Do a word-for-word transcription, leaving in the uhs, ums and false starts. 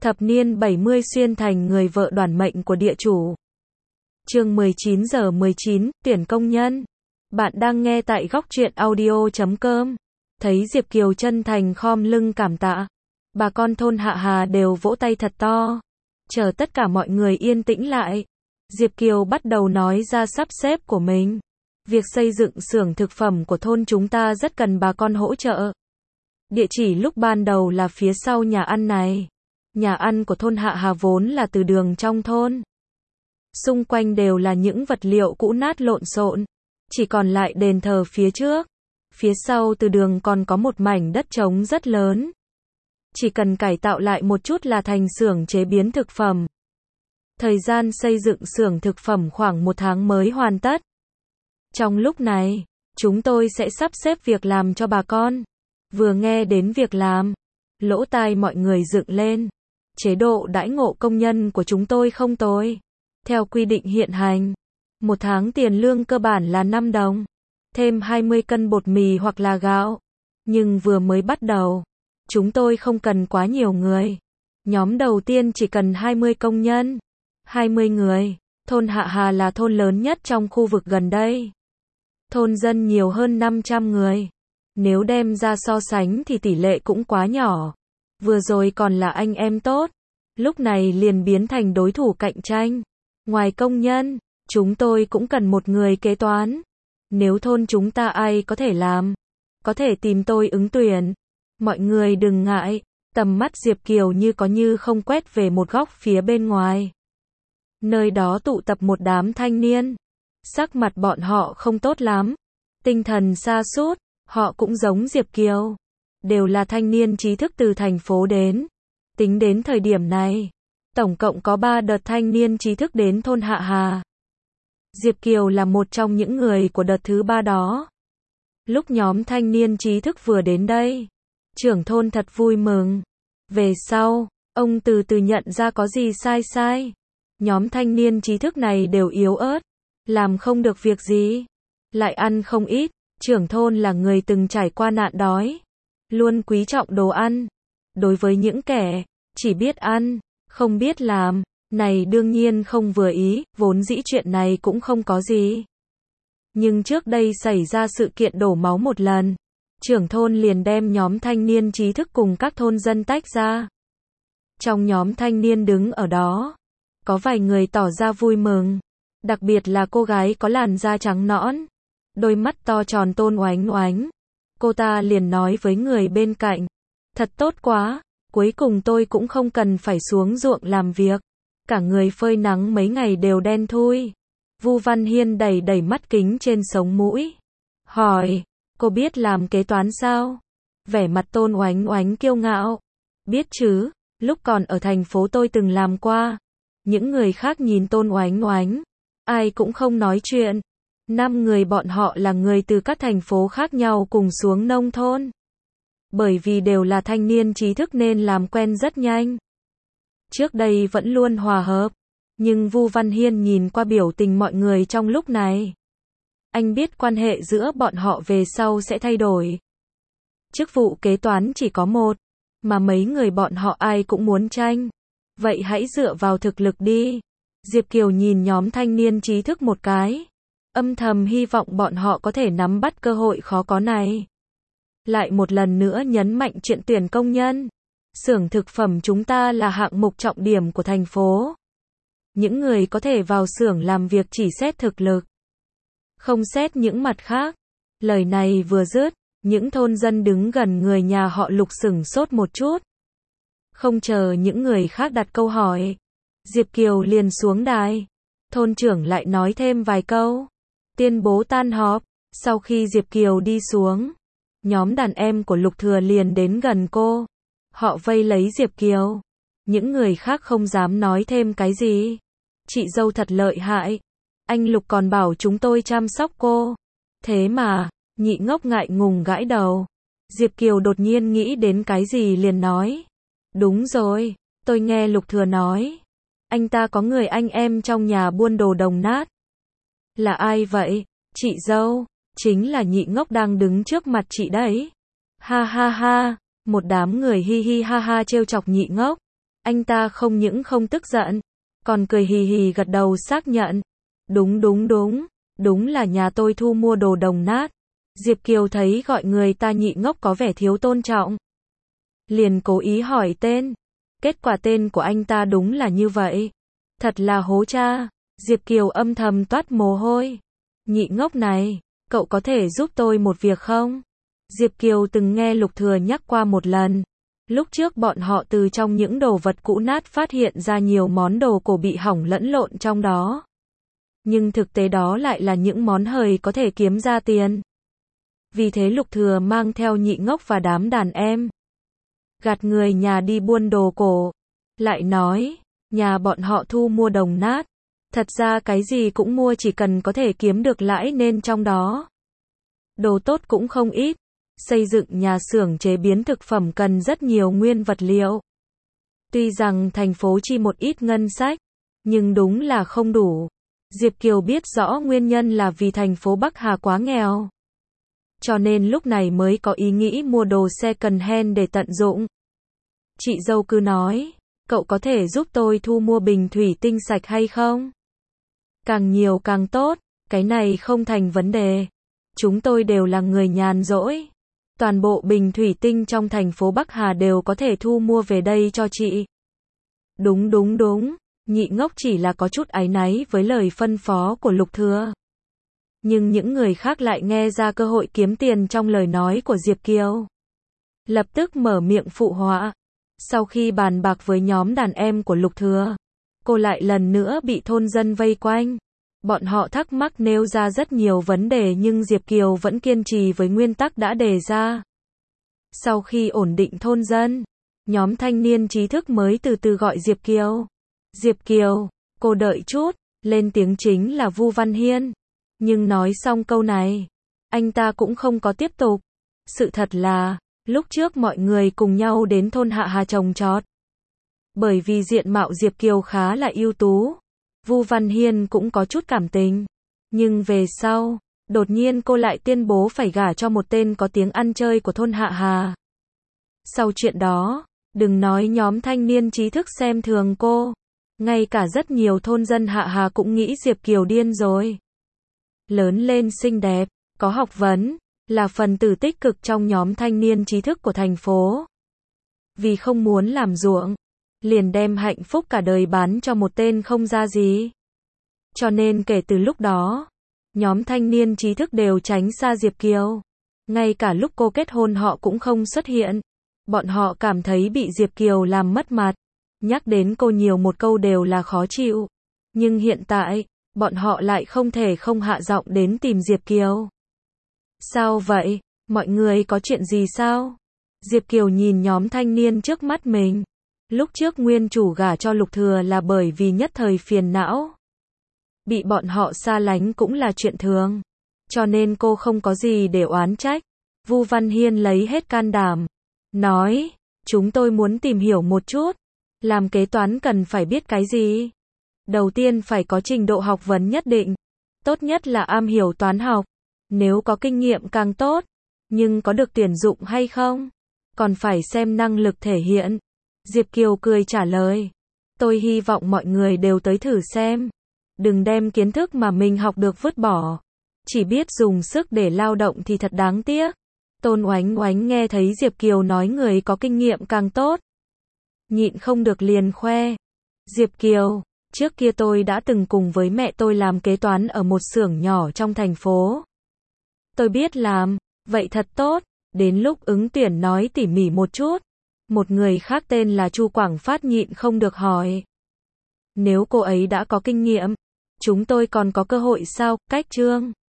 Thập niên bảy mươi xuyên thành người vợ đoản mệnh của địa chủ. Chương mười chín giờ mười chín, tuyển công nhân. Bạn đang nghe tại góc truyện audio chấm com. Thấy Diệp Kiều chân thành khom lưng cảm tạ. Bà con thôn Hạ Hà đều vỗ tay thật to. Chờ tất cả mọi người yên tĩnh lại. Diệp Kiều bắt đầu nói ra sắp xếp của mình. Việc xây dựng xưởng thực phẩm của thôn chúng ta rất cần bà con hỗ trợ. Địa chỉ lúc ban đầu là phía sau nhà ăn này. Nhà ăn của thôn Hạ Hà vốn là từ đường trong thôn. Xung quanh đều là những vật liệu cũ nát lộn xộn. Chỉ còn lại đền thờ phía trước. Phía sau từ đường còn có một mảnh đất trống rất lớn. Chỉ cần cải tạo lại một chút là thành xưởng chế biến thực phẩm. Thời gian xây dựng xưởng thực phẩm khoảng một tháng mới hoàn tất. Trong lúc này, chúng tôi sẽ sắp xếp việc làm cho bà con. Vừa nghe đến việc làm, lỗ tai mọi người dựng lên. Chế độ đãi ngộ công nhân của chúng tôi không tồi. Theo quy định hiện hành, một tháng tiền lương cơ bản là năm đồng, thêm hai mươi cân bột mì hoặc là gạo. Nhưng vừa mới bắt đầu, chúng tôi không cần quá nhiều người. Nhóm đầu tiên chỉ cần hai mươi công nhân, hai mươi người. Thôn Hạ Hà là thôn lớn nhất trong khu vực gần đây. Thôn dân nhiều hơn năm trăm người. Nếu đem ra so sánh thì tỷ lệ cũng quá nhỏ. Vừa rồi còn là anh em tốt, lúc này liền biến thành đối thủ cạnh tranh. Ngoài công nhân, chúng tôi cũng cần một người kế toán. Nếu thôn chúng ta ai có thể làm, có thể tìm tôi ứng tuyển. Mọi người đừng ngại, tầm mắt Diệp Kiều như có như không quét về một góc phía bên ngoài. Nơi đó tụ tập một đám thanh niên. Sắc mặt bọn họ không tốt lắm, tinh thần sa sút, họ cũng giống Diệp Kiều. Đều là thanh niên trí thức từ thành phố đến. Tính đến thời điểm này, tổng cộng có ba đợt thanh niên trí thức đến thôn Hạ Hà. Diệp Kiều là một trong những người của đợt thứ ba đó. Lúc nhóm thanh niên trí thức vừa đến đây, trưởng thôn thật vui mừng. Về sau, ông từ từ nhận ra có gì sai sai. Nhóm thanh niên trí thức này đều yếu ớt, làm không được việc gì, lại ăn không ít. Trưởng thôn là người từng trải qua nạn đói, luôn quý trọng đồ ăn. Đối với những kẻ chỉ biết ăn, không biết làm, này đương nhiên không vừa ý, vốn dĩ chuyện này cũng không có gì. Nhưng trước đây xảy ra sự kiện đổ máu một lần, trưởng thôn liền đem nhóm thanh niên trí thức cùng các thôn dân tách ra. Trong nhóm thanh niên đứng ở đó, có vài người tỏ ra vui mừng, đặc biệt là cô gái có làn da trắng nõn, đôi mắt to tròn tôn oánh oánh. Cô ta liền nói với người bên cạnh, thật tốt quá, cuối cùng tôi cũng không cần phải xuống ruộng làm việc. Cả người phơi nắng mấy ngày đều đen thui. Vu Văn Hiên đẩy đẩy mắt kính trên sống mũi. Hỏi, cô biết làm kế toán sao? Vẻ mặt tôn oánh oánh kiêu ngạo. Biết chứ, lúc còn ở thành phố tôi từng làm qua. Những người khác nhìn tôn oánh oánh, ai cũng không nói chuyện. Năm người bọn họ là người từ các thành phố khác nhau cùng xuống nông thôn. Bởi vì đều là thanh niên trí thức nên làm quen rất nhanh. Trước đây vẫn luôn hòa hợp, nhưng Vu Văn Hiên nhìn qua biểu tình mọi người trong lúc này. Anh biết quan hệ giữa bọn họ về sau sẽ thay đổi. Chức vụ kế toán chỉ có một, mà mấy người bọn họ ai cũng muốn tranh. Vậy hãy dựa vào thực lực đi. Diệp Kiều nhìn nhóm thanh niên trí thức một cái. Âm thầm hy vọng bọn họ có thể nắm bắt cơ hội khó có này. Lại một lần nữa nhấn mạnh chuyện tuyển công nhân. Xưởng thực phẩm chúng ta là hạng mục trọng điểm của thành phố. Những người có thể vào xưởng làm việc chỉ xét thực lực, không xét những mặt khác. Lời này vừa dứt, những thôn dân đứng gần người nhà họ Lục sửng sốt một chút. Không chờ những người khác đặt câu hỏi, Diệp Kiều liền xuống đài. Thôn trưởng lại nói thêm vài câu, tuyên bố tan họp. Sau khi Diệp Kiều đi xuống, nhóm đàn em của Lục Thừa liền đến gần cô. Họ vây lấy Diệp Kiều. Những người khác không dám nói thêm cái gì. Chị dâu thật lợi hại. Anh Lục còn bảo chúng tôi chăm sóc cô. Thế mà, nhị ngốc ngại ngùng gãi đầu. Diệp Kiều đột nhiên nghĩ đến cái gì liền nói. Đúng rồi, tôi nghe Lục Thừa nói. Anh ta có người anh em trong nhà buôn đồ đồng nát. Là ai vậy? Chị dâu, chính là nhị ngốc đang đứng trước mặt chị đấy. Ha ha ha. Một đám người hi hi ha ha trêu chọc nhị ngốc. Anh ta không những không tức giận, còn cười hì hì gật đầu xác nhận. Đúng đúng đúng, đúng là nhà tôi thu mua đồ đồng nát. Diệp Kiều thấy gọi người ta nhị ngốc có vẻ thiếu tôn trọng. Liền cố ý hỏi tên. Kết quả tên của anh ta đúng là như vậy. Thật là hố cha. Diệp Kiều âm thầm toát mồ hôi. Nhị ngốc này, cậu có thể giúp tôi một việc không? Diệp Kiều từng nghe Lục Thừa nhắc qua một lần. Lúc trước bọn họ từ trong những đồ vật cũ nát phát hiện ra nhiều món đồ cổ bị hỏng lẫn lộn trong đó. Nhưng thực tế đó lại là những món hời có thể kiếm ra tiền. Vì thế Lục Thừa mang theo nhị ngốc và đám đàn em. Gạt người nhà đi buôn đồ cổ. Lại nói, nhà bọn họ thu mua đồng nát. Thật ra cái gì cũng mua chỉ cần có thể kiếm được lãi nên trong đó. Đồ tốt cũng không ít. Xây dựng nhà xưởng chế biến thực phẩm cần rất nhiều nguyên vật liệu. Tuy rằng thành phố chi một ít ngân sách, nhưng đúng là không đủ. Diệp Kiều biết rõ nguyên nhân là vì thành phố Bắc Hà quá nghèo. Cho nên lúc này mới có ý nghĩ mua đồ second hand để tận dụng. Chị dâu cứ nói, cậu có thể giúp tôi thu mua bình thủy tinh sạch hay không? Càng nhiều càng tốt, cái này không thành vấn đề. Chúng tôi đều là người nhàn rỗi. Toàn bộ bình thủy tinh trong thành phố Bắc Hà đều có thể thu mua về đây cho chị. Đúng đúng đúng, nhị ngốc chỉ là có chút áy náy với lời phân phó của Lục Thừa. Nhưng những người khác lại nghe ra cơ hội kiếm tiền trong lời nói của Diệp Kiều. Lập tức mở miệng phụ họa. Sau khi bàn bạc với nhóm đàn em của Lục Thừa, cô lại lần nữa bị thôn dân vây quanh. Bọn họ thắc mắc nêu ra rất nhiều vấn đề nhưng Diệp Kiều vẫn kiên trì với nguyên tắc đã đề ra. Sau khi ổn định thôn dân, nhóm thanh niên trí thức mới từ từ gọi Diệp Kiều. Diệp Kiều, cô đợi chút, lên tiếng chính là Vu Văn Hiên. Nhưng nói xong câu này, anh ta cũng không có tiếp tục. Sự thật là, lúc trước mọi người cùng nhau đến thôn Hạ Hà trồng trọt. Bởi vì diện mạo Diệp Kiều khá là ưu tú, Vu Văn Hiên cũng có chút cảm tình. Nhưng về sau, đột nhiên cô lại tuyên bố phải gả cho một tên có tiếng ăn chơi của thôn Hạ Hà. Sau chuyện đó, đừng nói nhóm thanh niên trí thức xem thường cô, ngay cả rất nhiều thôn dân Hạ Hà cũng nghĩ Diệp Kiều điên rồi. Lớn lên xinh đẹp, có học vấn, là phần tử tích cực trong nhóm thanh niên trí thức của thành phố. Vì không muốn làm ruộng, liền đem hạnh phúc cả đời bán cho một tên không ra gì. Cho nên kể từ lúc đó, nhóm thanh niên trí thức đều tránh xa Diệp Kiều. Ngay cả lúc cô kết hôn họ cũng không xuất hiện. Bọn họ cảm thấy bị Diệp Kiều làm mất mặt. Nhắc đến cô nhiều một câu đều là khó chịu. Nhưng hiện tại, bọn họ lại không thể không hạ giọng đến tìm Diệp Kiều. Sao vậy? Mọi người có chuyện gì sao? Diệp Kiều nhìn nhóm thanh niên trước mắt mình. Lúc trước nguyên chủ gả cho Lục Thừa là bởi vì nhất thời phiền não. Bị bọn họ xa lánh cũng là chuyện thường. Cho nên cô không có gì để oán trách. Vu Văn Hiên lấy hết can đảm. Nói, chúng tôi muốn tìm hiểu một chút. Làm kế toán cần phải biết cái gì? Đầu tiên phải có trình độ học vấn nhất định. Tốt nhất là am hiểu toán học. Nếu có kinh nghiệm càng tốt. Nhưng có được tuyển dụng hay không? Còn phải xem năng lực thể hiện. Diệp Kiều cười trả lời. Tôi hy vọng mọi người đều tới thử xem. Đừng đem kiến thức mà mình học được vứt bỏ. Chỉ biết dùng sức để lao động thì thật đáng tiếc. Tôn Oánh Oánh nghe thấy Diệp Kiều nói người có kinh nghiệm càng tốt. Nhịn không được liền khoe. Diệp Kiều, trước kia tôi đã từng cùng với mẹ tôi làm kế toán ở một xưởng nhỏ trong thành phố. Tôi biết làm, vậy thật tốt. Đến lúc ứng tuyển nói tỉ mỉ một chút. Một người khác tên là Chu Quảng Phát nhịn không được hỏi. Nếu cô ấy đã có kinh nghiệm, chúng tôi còn có cơ hội sao? Cách Trương